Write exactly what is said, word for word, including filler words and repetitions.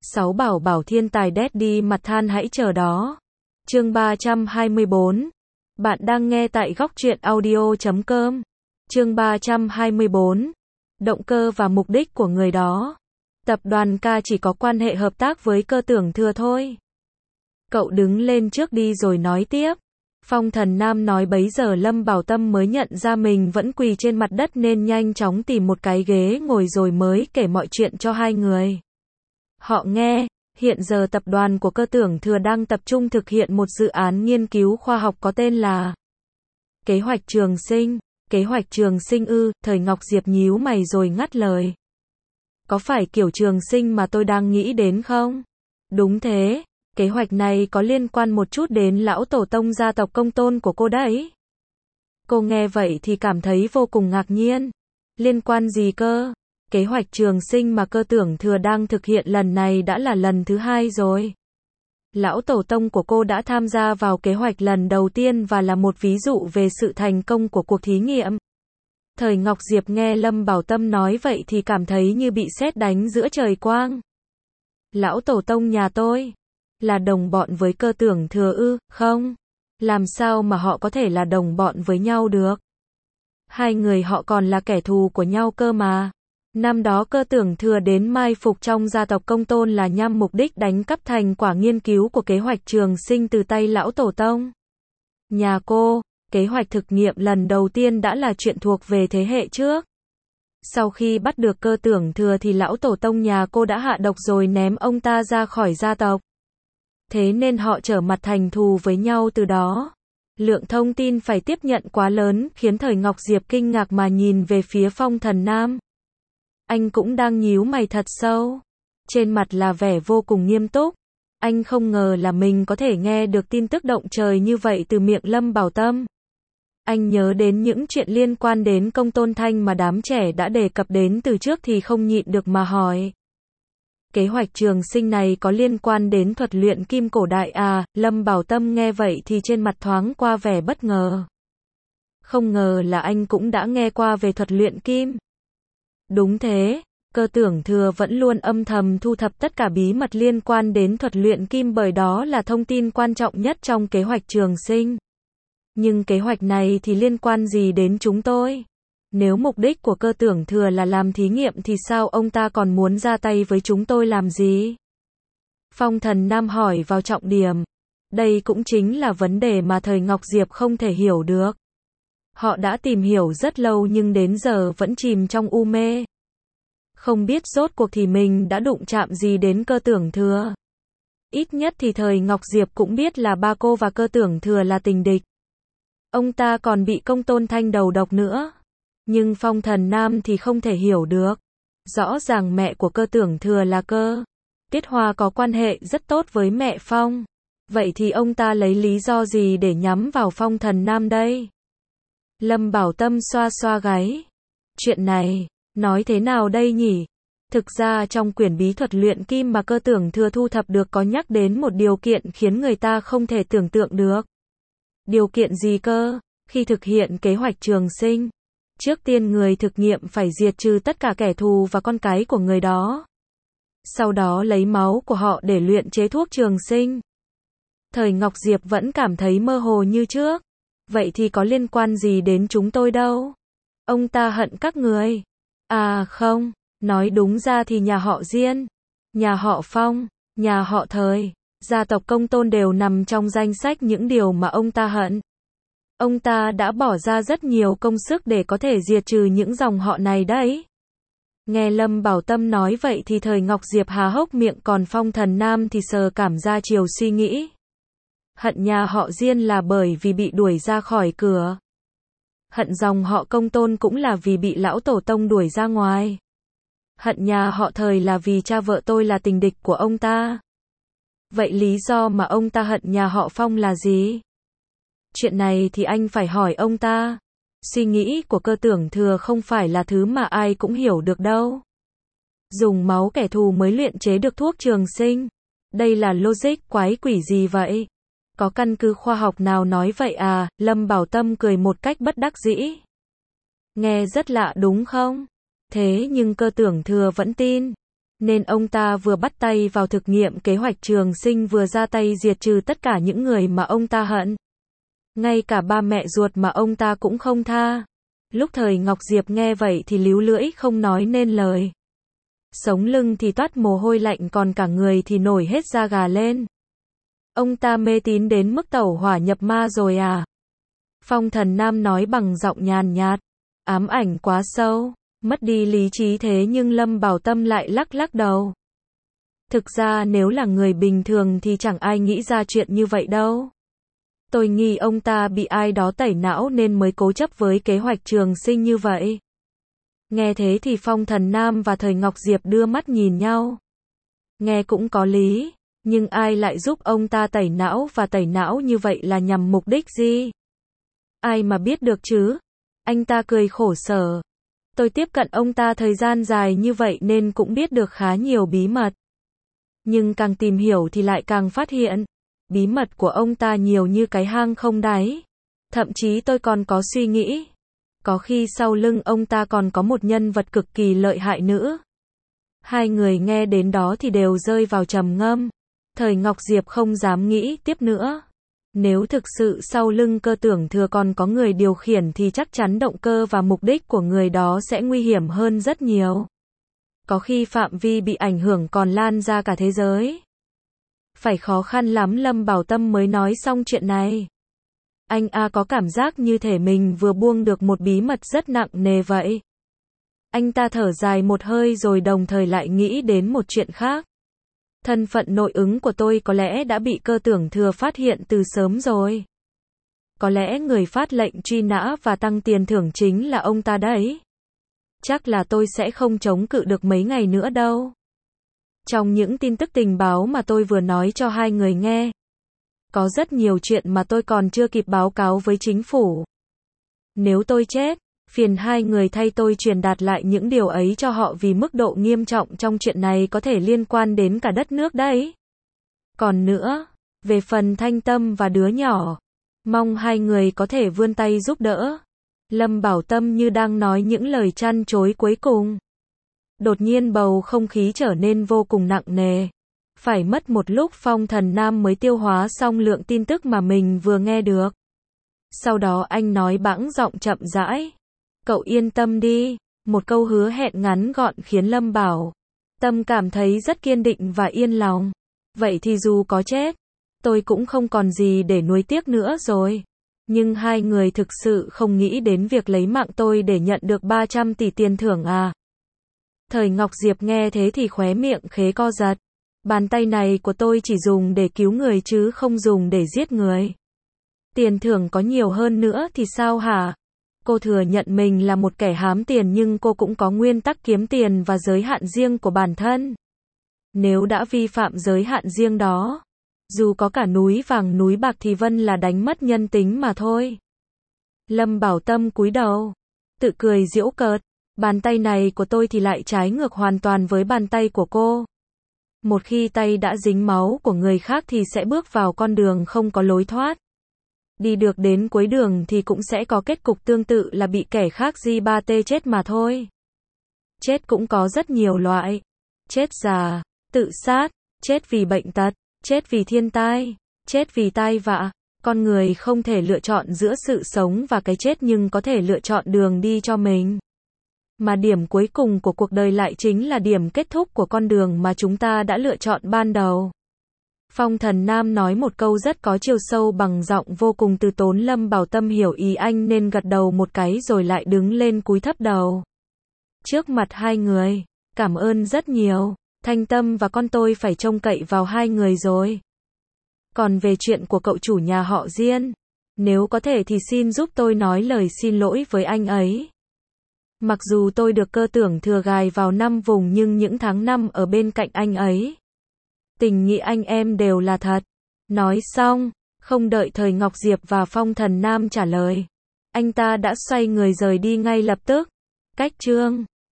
Sáu bảo bảo thiên tài đét đi mặt than hãy chờ đó. Chương ba trăm hai mươi bốn. Bạn đang nghe tại góc truyện audio chấm com. Chương ba trăm hai mươi bốn. Động cơ và mục đích của người đó. Tập đoàn K chỉ có quan hệ hợp tác với Cơ Tưởng Thừa thôi. Cậu đứng lên trước đi rồi nói tiếp. Phong Thần Nam nói bấy giờ Lâm Bảo Tâm mới nhận ra mình vẫn quỳ trên mặt đất nên nhanh chóng tìm một cái ghế ngồi rồi mới kể mọi chuyện cho hai người. Họ nghe, hiện giờ tập đoàn của Cơ Tưởng Thừa đang tập trung thực hiện một dự án nghiên cứu khoa học có tên là Kế hoạch Trường Sinh. Kế hoạch Trường Sinh ư? Thời Ngọc Diệp nhíu mày rồi ngắt lời. Có phải kiểu trường sinh mà tôi đang nghĩ đến không? Đúng thế, kế hoạch này có liên quan một chút đến lão tổ tông gia tộc Công Tôn của cô đấy. Cô nghe vậy thì cảm thấy vô cùng ngạc nhiên. Liên quan gì cơ? Kế hoạch Trường Sinh mà Cơ Tưởng Thừa đang thực hiện lần này đã là lần thứ hai rồi. Lão tổ tông của cô đã tham gia vào kế hoạch lần đầu tiên và là một ví dụ về sự thành công của cuộc thí nghiệm. Thời Ngọc Diệp nghe Lâm Bảo Tâm nói vậy thì cảm thấy như bị sét đánh giữa trời quang. Lão tổ tông nhà tôi là đồng bọn với Cơ Tưởng Thừa ư? Không, làm sao mà họ có thể là đồng bọn với nhau được? Hai người họ còn là kẻ thù của nhau cơ mà. Năm đó Cơ Tưởng Thừa đến mai phục trong gia tộc Công Tôn là nhằm mục đích đánh cắp thành quả nghiên cứu của kế hoạch Trường Sinh từ tay lão tổ tông nhà cô. Kế hoạch thực nghiệm lần đầu tiên đã là chuyện thuộc về thế hệ trước. Sau khi bắt được Cơ Tưởng Thừa thì lão tổ tông nhà cô đã hạ độc rồi ném ông ta ra khỏi gia tộc. Thế nên họ trở mặt thành thù với nhau từ đó. Lượng thông tin phải tiếp nhận quá lớn khiến Thời Ngọc Diệp kinh ngạc mà nhìn về phía Phong Thần Nam. Anh cũng đang nhíu mày thật sâu. Trên mặt là vẻ vô cùng nghiêm túc. Anh không ngờ là mình có thể nghe được tin tức động trời như vậy từ miệng Lâm Bảo Tâm. Anh nhớ đến những chuyện liên quan đến Công Tôn Thanh mà đám trẻ đã đề cập đến từ trước thì không nhịn được mà hỏi. Kế hoạch Trường Sinh này có liên quan đến thuật luyện kim cổ đại à? Lâm Bảo Tâm nghe vậy thì trên mặt thoáng qua vẻ bất ngờ. Không ngờ là anh cũng đã nghe qua về thuật luyện kim. Đúng thế, Cơ Tưởng Thừa vẫn luôn âm thầm thu thập tất cả bí mật liên quan đến thuật luyện kim bởi đó là thông tin quan trọng nhất trong kế hoạch Trường Sinh. Nhưng kế hoạch này thì liên quan gì đến chúng tôi? Nếu mục đích của Cơ Tưởng Thừa là làm thí nghiệm thì sao ông ta còn muốn ra tay với chúng tôi làm gì? Phong Thần Nam hỏi vào trọng điểm. Đây cũng chính là vấn đề mà Thời Ngọc Diệp không thể hiểu được. Họ đã tìm hiểu rất lâu nhưng đến giờ vẫn chìm trong u mê. Không biết rốt cuộc thì mình đã đụng chạm gì đến Cơ Tưởng Thừa. Ít nhất thì Thời Ngọc Diệp cũng biết là ba cô và Cơ Tưởng Thừa là tình địch. Ông ta còn bị Công Tôn Thanh đầu độc nữa. Nhưng Phong Thần Nam thì không thể hiểu được. Rõ ràng mẹ của Cơ Tưởng Thừa là Cơ Tiết Hoa có quan hệ rất tốt với mẹ Phong. Vậy thì ông ta lấy lý do gì để nhắm vào Phong Thần Nam đây? Lâm Bảo Tâm xoa xoa gáy. Chuyện này, nói thế nào đây nhỉ? Thực ra trong quyển bí thuật luyện kim mà Cơ Tưởng Thừa thu thập được có nhắc đến một điều kiện khiến người ta không thể tưởng tượng được. Điều kiện gì cơ? Khi thực hiện kế hoạch Trường Sinh, trước tiên người thực nghiệm phải diệt trừ tất cả kẻ thù và con cái của người đó. Sau đó lấy máu của họ để luyện chế thuốc Trường Sinh. Thời Ngọc Diệp vẫn cảm thấy mơ hồ như trước. Vậy thì có liên quan gì đến chúng tôi đâu? Ông ta hận các người. À không, nói đúng ra thì nhà họ Diên, nhà họ Phong, nhà họ Thời, gia tộc Công Tôn đều nằm trong danh sách những điều mà ông ta hận. Ông ta đã bỏ ra rất nhiều công sức để có thể diệt trừ những dòng họ này đấy. Nghe Lâm Bảo Tâm nói vậy thì Thời Ngọc Diệp há hốc miệng, còn Phong Thần Nam thì sờ cảm ra chiều suy nghĩ. Hận nhà họ Diên là bởi vì bị đuổi ra khỏi cửa. Hận dòng họ Công Tôn cũng là vì bị lão tổ tông đuổi ra ngoài. Hận nhà họ Thời là vì cha vợ tôi là tình địch của ông ta. Vậy lý do mà ông ta hận nhà họ Phong là gì? Chuyện này thì anh phải hỏi ông ta. Suy nghĩ của Cơ Tưởng Thừa không phải là thứ mà ai cũng hiểu được đâu. Dùng máu kẻ thù mới luyện chế được thuốc Trường Sinh. Đây là logic quái quỷ gì vậy? Có căn cứ khoa học nào nói vậy à? Lâm Bảo Tâm cười một cách bất đắc dĩ. Nghe rất lạ đúng không? Thế nhưng Cơ Tưởng Thừa vẫn tin. Nên ông ta vừa bắt tay vào thực nghiệm kế hoạch trường sinh vừa ra tay diệt trừ tất cả những người mà ông ta hận. Ngay cả ba mẹ ruột mà ông ta cũng không tha. Lúc thời Ngọc Diệp nghe vậy thì líu lưỡi không nói nên lời. Sống lưng thì toát mồ hôi lạnh còn cả người thì nổi hết da gà lên. Ông ta mê tín đến mức tẩu hỏa nhập ma rồi à? Phong Thần Nam nói bằng giọng nhàn nhạt. Ám ảnh quá sâu, mất đi lý trí thế nhưng Lâm Bảo Tâm lại lắc lắc đầu. Thực ra nếu là người bình thường thì chẳng ai nghĩ ra chuyện như vậy đâu. Tôi nghi ông ta bị ai đó tẩy não nên mới cố chấp với kế hoạch trường sinh như vậy. Nghe thế thì Phong Thần Nam và Thời Ngọc Diệp đưa mắt nhìn nhau. Nghe cũng có lý, nhưng ai lại giúp ông ta tẩy não và tẩy não như vậy là nhằm mục đích gì? Ai mà biết được chứ? Anh ta cười khổ sở. Tôi tiếp cận ông ta thời gian dài như vậy nên cũng biết được khá nhiều bí mật. Nhưng càng tìm hiểu thì lại càng phát hiện, bí mật của ông ta nhiều như cái hang không đáy. Thậm chí tôi còn có suy nghĩ, có khi sau lưng ông ta còn có một nhân vật cực kỳ lợi hại nữa. Hai người nghe đến đó thì đều rơi vào trầm ngâm. Thời Ngọc Diệp không dám nghĩ tiếp nữa. Nếu thực sự sau lưng Cơ Tưởng Thừa còn có người điều khiển thì chắc chắn động cơ và mục đích của người đó sẽ nguy hiểm hơn rất nhiều. Có khi phạm vi bị ảnh hưởng còn lan ra cả thế giới. Phải khó khăn lắm Lâm Bảo Tâm mới nói xong chuyện này. Anh A có cảm giác như thể mình vừa buông được một bí mật rất nặng nề vậy. Anh ta thở dài một hơi rồi đồng thời lại nghĩ đến một chuyện khác. Thân phận nội ứng của tôi có lẽ đã bị Cơ Tưởng Thừa phát hiện từ sớm rồi. Có lẽ người phát lệnh truy nã và tăng tiền thưởng chính là ông ta đấy. Chắc là tôi sẽ không chống cự được mấy ngày nữa đâu. Trong những tin tức tình báo mà tôi vừa nói cho hai người nghe, có rất nhiều chuyện mà tôi còn chưa kịp báo cáo với chính phủ. Nếu tôi chết, phiền hai người thay tôi truyền đạt lại những điều ấy cho họ vì mức độ nghiêm trọng trong chuyện này có thể liên quan đến cả đất nước đấy. Còn nữa, về phần Thanh Tâm và đứa nhỏ, mong hai người có thể vươn tay giúp đỡ. Lâm Bảo Tâm như đang nói những lời trăn trối cuối cùng. Đột nhiên bầu không khí trở nên vô cùng nặng nề. Phải mất một lúc Phong Thần Nam mới tiêu hóa xong lượng tin tức mà mình vừa nghe được. Sau đó anh nói bẵng giọng chậm rãi. Cậu yên tâm đi. Một câu hứa hẹn ngắn gọn khiến Lâm Bảo Tâm cảm thấy rất kiên định và yên lòng. Vậy thì dù có chết, tôi cũng không còn gì để nuối tiếc nữa rồi. Nhưng hai người thực sự không nghĩ đến việc lấy mạng tôi để nhận được ba trăm tỷ tiền thưởng à? Thời Ngọc Diệp nghe thế thì khóe miệng khế co giật. Bàn tay này của tôi chỉ dùng để cứu người chứ không dùng để giết người. Tiền thưởng có nhiều hơn nữa thì sao hả? Cô thừa nhận mình là một kẻ hám tiền nhưng cô cũng có nguyên tắc kiếm tiền và giới hạn riêng của bản thân. Nếu đã vi phạm giới hạn riêng đó, dù có cả núi vàng núi bạc thì Vân là đánh mất nhân tính mà thôi. Lâm Bảo Tâm cúi đầu, tự cười giễu cợt. Bàn tay này của tôi thì lại trái ngược hoàn toàn với bàn tay của cô. Một khi tay đã dính máu của người khác thì sẽ bước vào con đường không có lối thoát. Đi được đến cuối đường thì cũng sẽ có kết cục tương tự là bị kẻ khác gi ba tê chết mà thôi. Chết cũng có rất nhiều loại. Chết già, tự sát, chết vì bệnh tật, chết vì thiên tai, chết vì tai vạ. Con người không thể lựa chọn giữa sự sống và cái chết nhưng có thể lựa chọn đường đi cho mình. Mà điểm cuối cùng của cuộc đời lại chính là điểm kết thúc của con đường mà chúng ta đã lựa chọn ban đầu. Phong Thần Nam nói một câu rất có chiều sâu bằng giọng vô cùng từ tốn. Lâm Bảo Tâm hiểu ý anh nên gật đầu một cái rồi lại đứng lên cúi thấp đầu. Trước mặt hai người, cảm ơn rất nhiều, Thanh Tâm và con tôi phải trông cậy vào hai người rồi. Còn về chuyện của cậu chủ nhà họ Diên, nếu có thể thì xin giúp tôi nói lời xin lỗi với anh ấy. Mặc dù tôi được Cơ Tưởng Thừa gài vào năm vùng nhưng những tháng năm ở bên cạnh anh ấy, tình nghĩa anh em đều là thật. Nói xong, không đợi Thời Ngọc Diệp và Phong Thần Nam trả lời, anh ta đã xoay người rời đi ngay lập tức. Cách chương